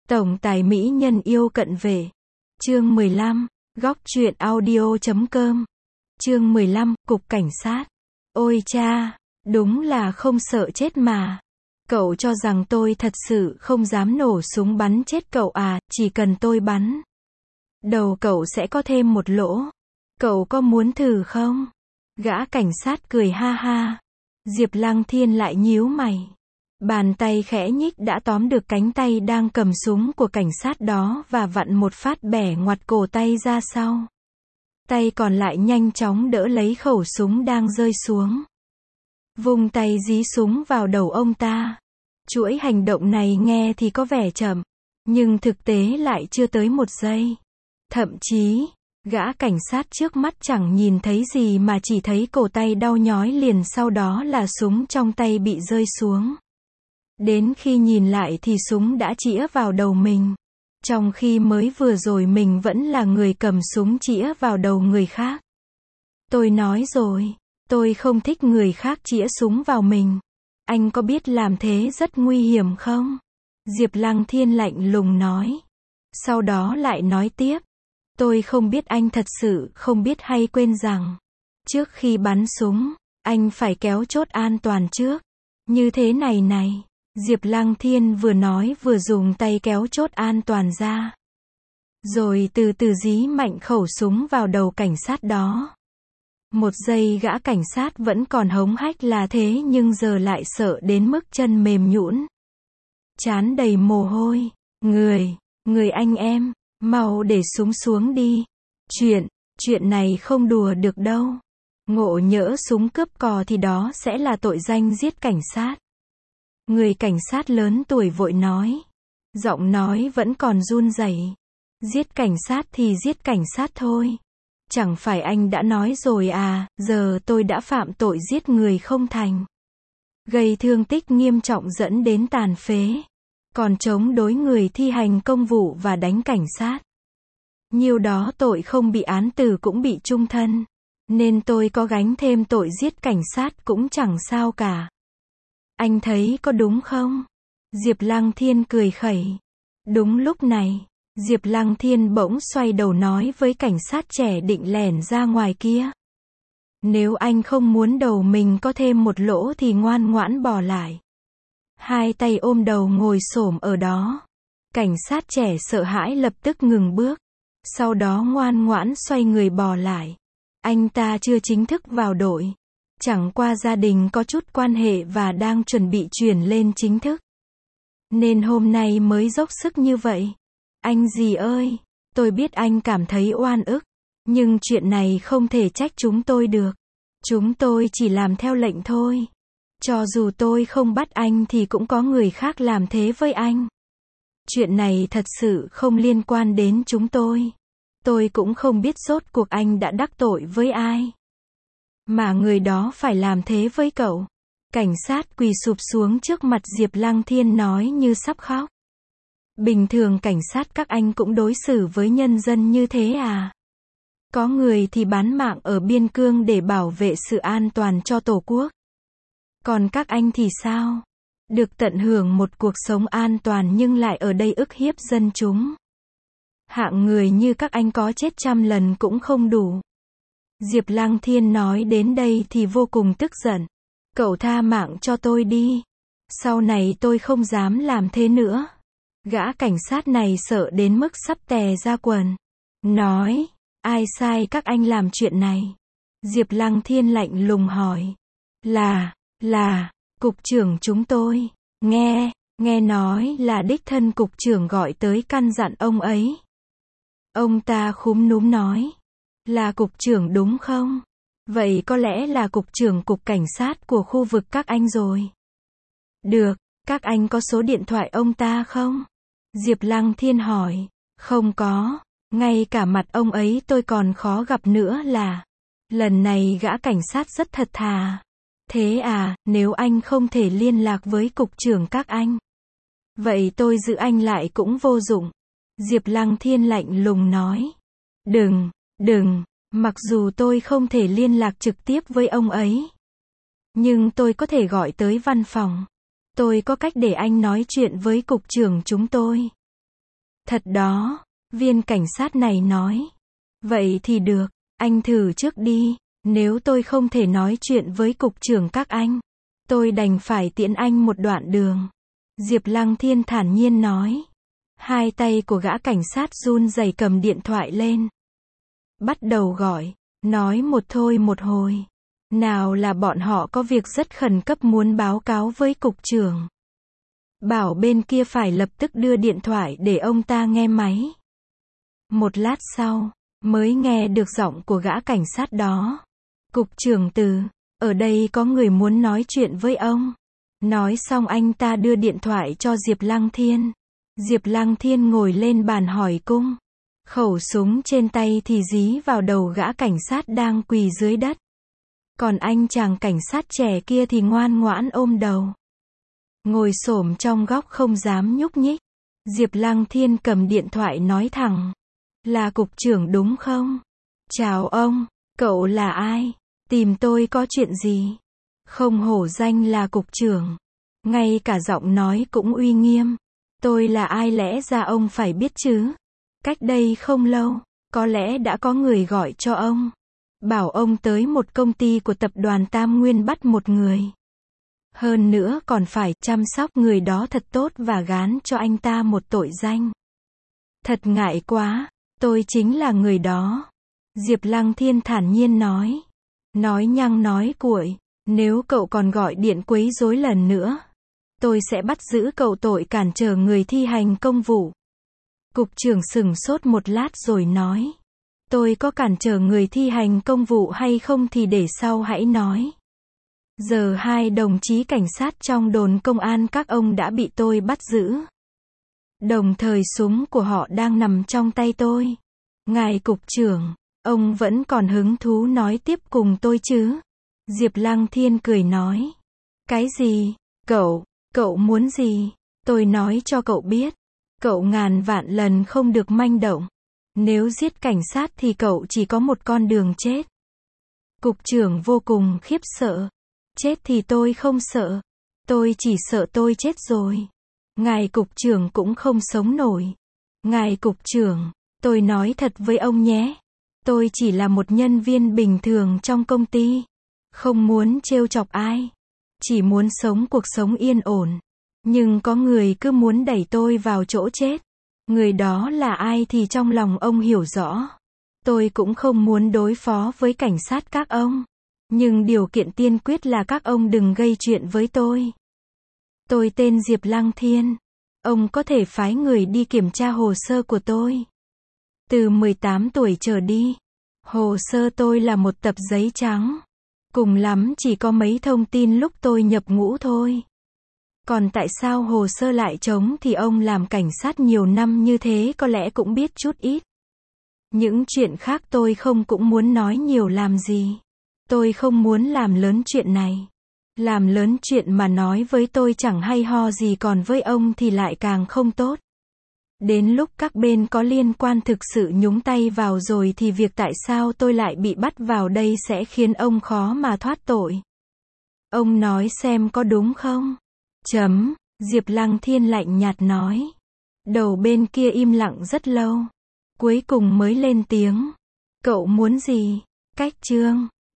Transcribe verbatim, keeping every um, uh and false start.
Tổng tài mỹ nhân yêu cận vệ. Chương mười lăm, góc truyện audio chấm com. Chương mười lăm, cục cảnh sát. Ôi cha, đúng là không sợ chết mà. Cậu cho rằng tôi thật sự không dám nổ súng bắn chết cậu à, chỉ cần tôi bắn đầu cậu sẽ có thêm một lỗ. Cậu có muốn thử không? Gã cảnh sát cười ha ha. Diệp Lăng Thiên lại nhíu mày. Bàn tay khẽ nhích đã tóm được cánh tay đang cầm súng của cảnh sát đó và vặn một phát bẻ ngoặt cổ tay ra sau. Tay còn lại nhanh chóng đỡ lấy khẩu súng đang rơi xuống. Vung tay dí súng vào đầu ông ta. Chuỗi hành động này nghe thì có vẻ chậm, nhưng thực tế lại chưa tới một giây. Thậm chí, gã cảnh sát trước mắt chẳng nhìn thấy gì mà chỉ thấy cổ tay đau nhói liền sau đó là súng trong tay bị rơi xuống. Đến khi nhìn lại thì súng đã chĩa vào đầu mình. Trong khi mới vừa rồi mình vẫn là người cầm súng chĩa vào đầu người khác. Tôi nói rồi, tôi không thích người khác chĩa súng vào mình. Anh có biết làm thế rất nguy hiểm không? Diệp Lăng Thiên lạnh lùng nói. Sau đó lại nói tiếp. Tôi không biết anh thật sự không biết hay quên rằng, trước khi bắn súng, anh phải kéo chốt an toàn trước. Như thế này này. Diệp Lăng Thiên vừa nói vừa dùng tay kéo chốt an toàn ra. Rồi từ từ dí mạnh khẩu súng vào đầu cảnh sát đó. Một giây gã cảnh sát vẫn còn hống hách là thế nhưng giờ lại sợ đến mức chân mềm nhũn. Trán đầy mồ hôi. Người, người anh em, mau để súng xuống đi. Chuyện, chuyện này không đùa được đâu. Ngộ nhỡ súng cướp cò thì đó sẽ là tội danh giết cảnh sát. Người cảnh sát lớn tuổi vội nói. Giọng nói vẫn còn run rẩy. Giết cảnh sát thì giết cảnh sát thôi. Chẳng phải anh đã nói rồi à, giờ tôi đã phạm tội giết người không thành. Gây thương tích nghiêm trọng dẫn đến tàn phế. Còn chống đối người thi hành công vụ và đánh cảnh sát. Nhiêu đó tội không bị án tử cũng bị chung thân. Nên tôi có gánh thêm tội giết cảnh sát cũng chẳng sao cả. Anh thấy có đúng không? Diệp Lăng Thiên cười khẩy. Đúng lúc này, Diệp Lăng Thiên bỗng xoay đầu nói với cảnh sát trẻ định lẻn ra ngoài kia. Nếu anh không muốn đầu mình có thêm một lỗ thì ngoan ngoãn bỏ lại. Hai tay ôm đầu ngồi xổm ở đó. Cảnh sát trẻ sợ hãi lập tức ngừng bước. Sau đó ngoan ngoãn xoay người bỏ lại. Anh ta chưa chính thức vào đội. Chẳng qua gia đình có chút quan hệ và đang chuẩn bị chuyển lên chính thức. Nên hôm nay mới dốc sức như vậy. Anh dì ơi, tôi biết anh cảm thấy oan ức. Nhưng chuyện này không thể trách chúng tôi được. Chúng tôi chỉ làm theo lệnh thôi. Cho dù tôi không bắt anh thì cũng có người khác làm thế với anh. Chuyện này thật sự không liên quan đến chúng tôi. Tôi cũng không biết rốt cuộc anh đã đắc tội với ai. Mà người đó phải làm thế với cậu. Cảnh sát quỳ sụp xuống trước mặt Diệp Lăng Thiên nói như sắp khóc. Bình thường cảnh sát các anh cũng đối xử với nhân dân như thế à? Có người thì bán mạng ở biên cương để bảo vệ sự an toàn cho Tổ quốc. Còn các anh thì sao? Được tận hưởng một cuộc sống an toàn nhưng lại ở đây ức hiếp dân chúng. Hạng người như các anh có chết trăm lần cũng không đủ. Diệp Lăng Thiên nói đến đây thì vô cùng tức giận. Cậu tha mạng cho tôi đi. Sau này tôi không dám làm thế nữa. Gã cảnh sát này sợ đến mức sắp tè ra quần. Nói, ai sai các anh làm chuyện này? Diệp Lăng Thiên lạnh lùng hỏi. Là, là, cục trưởng chúng tôi. Nghe, nghe nói là đích thân cục trưởng gọi tới căn dặn ông ấy. Ông ta khúm núm nói. Là cục trưởng đúng không? Vậy có lẽ là cục trưởng cục cảnh sát của khu vực các anh rồi. Được, các anh có số điện thoại ông ta không? Diệp Lăng Thiên hỏi. Không có, ngay cả mặt ông ấy tôi còn khó gặp nữa là. Lần này gã cảnh sát rất thật thà. Thế à, nếu anh không thể liên lạc với cục trưởng các anh, vậy tôi giữ anh lại cũng vô dụng. Diệp Lăng Thiên lạnh lùng nói. Đừng, đừng, mặc dù tôi không thể liên lạc trực tiếp với ông ấy, nhưng tôi có thể gọi tới văn phòng. Tôi có cách để anh nói chuyện với cục trưởng chúng tôi. Thật đó, viên cảnh sát này nói. Vậy thì được, anh thử trước đi, nếu tôi không thể nói chuyện với cục trưởng các anh, tôi đành phải tiễn anh một đoạn đường. Diệp Lăng Thiên thản nhiên nói. Hai tay của gã cảnh sát run rẩy cầm điện thoại lên. Bắt đầu gọi, nói một thôi một hồi. Nào là bọn họ có việc rất khẩn cấp muốn báo cáo với cục trưởng. Bảo bên kia phải lập tức đưa điện thoại để ông ta nghe máy. Một lát sau, mới nghe được giọng của gã cảnh sát đó. Cục trưởng Từ, ở đây có người muốn nói chuyện với ông. Nói xong anh ta đưa điện thoại cho Diệp Lăng Thiên. Diệp Lăng Thiên ngồi lên bàn hỏi cung. Khẩu súng trên tay thì dí vào đầu gã cảnh sát đang quỳ dưới đất. Còn anh chàng cảnh sát trẻ kia thì ngoan ngoãn ôm đầu. Ngồi xổm trong góc không dám nhúc nhích. Diệp Lăng Thiên cầm điện thoại nói thẳng. Là cục trưởng đúng không? Chào ông, cậu là ai? Tìm tôi có chuyện gì? Không hổ danh là cục trưởng. Ngay cả giọng nói cũng uy nghiêm. Tôi là ai lẽ ra ông phải biết chứ? Cách đây không lâu, có lẽ đã có người gọi cho ông. Bảo ông tới một công ty của tập đoàn Tam Nguyên bắt một người. Hơn nữa còn phải chăm sóc người đó thật tốt và gán cho anh ta một tội danh. Thật ngại quá, tôi chính là người đó. Diệp Lăng Thiên thản nhiên nói. Nói nhăng nói cuội, nếu cậu còn gọi điện quấy rối lần nữa, tôi sẽ bắt giữ cậu tội cản trở người thi hành công vụ. Cục trưởng sững sốt một lát rồi nói. Tôi có cản trở người thi hành công vụ hay không thì để sau hãy nói. Giờ hai đồng chí cảnh sát trong đồn công an các ông đã bị tôi bắt giữ. Đồng thời súng của họ đang nằm trong tay tôi. Ngài cục trưởng, ông vẫn còn hứng thú nói tiếp cùng tôi chứ? Diệp Lăng Thiên cười nói. Cái gì? Cậu, cậu muốn gì? Tôi nói cho cậu biết. Cậu ngàn vạn lần không được manh động. Nếu giết cảnh sát thì cậu chỉ có một con đường chết. Cục trưởng vô cùng khiếp sợ. Chết thì tôi không sợ. Tôi chỉ sợ tôi chết rồi. Ngài cục trưởng cũng không sống nổi. Ngài cục trưởng, tôi nói thật với ông nhé. Tôi chỉ là một nhân viên bình thường trong công ty. Không muốn trêu chọc ai. Chỉ muốn sống cuộc sống yên ổn. Nhưng có người cứ muốn đẩy tôi vào chỗ chết. Người đó là ai thì trong lòng ông hiểu rõ. Tôi cũng không muốn đối phó với cảnh sát các ông. Nhưng điều kiện tiên quyết là các ông đừng gây chuyện với tôi. Tôi tên Diệp Lăng Thiên. Ông có thể phái người đi kiểm tra hồ sơ của tôi. Từ mười tám tuổi trở đi. Hồ sơ tôi là một tập giấy trắng. Cùng lắm chỉ có mấy thông tin lúc tôi nhập ngũ thôi. Còn tại sao hồ sơ lại trống thì ông làm cảnh sát nhiều năm như thế có lẽ cũng biết chút ít. Những chuyện khác tôi không cũng muốn nói nhiều làm gì. Tôi không muốn làm lớn chuyện này. Làm lớn chuyện mà nói với tôi chẳng hay ho gì còn với ông thì lại càng không tốt. Đến lúc các bên có liên quan thực sự nhúng tay vào rồi thì việc tại sao tôi lại bị bắt vào đây sẽ khiến ông khó mà thoát tội. Ông nói xem có đúng không? Chấm, Diệp Lăng Thiên lạnh nhạt nói. Đầu bên kia im lặng rất lâu. Cuối cùng mới lên tiếng. Cậu muốn gì? Cách chương